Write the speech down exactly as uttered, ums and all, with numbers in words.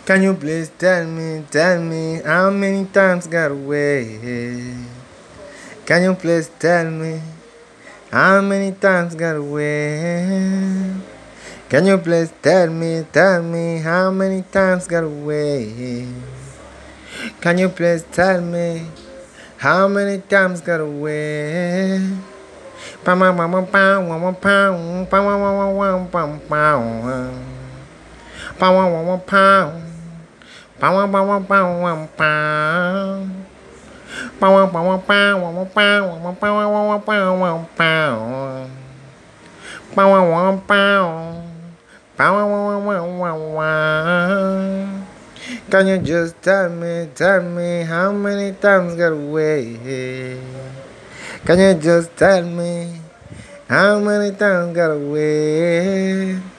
Can you please tell me, tell me how many times got away? Can you please tell me how many times got away? Can you please tell me, tell me how many times got away? Can you please tell me how many times got away? Pam pam pam pam pam pam pam pam pam pam pam pam pam Pow pow pow pow pow. Pow pow pow pow pow pow pow pow pow. Pow pow pow. Pow wow wow wow wow. Can you just tell me, tell me how many times got away? Can you just tell me how many times got away?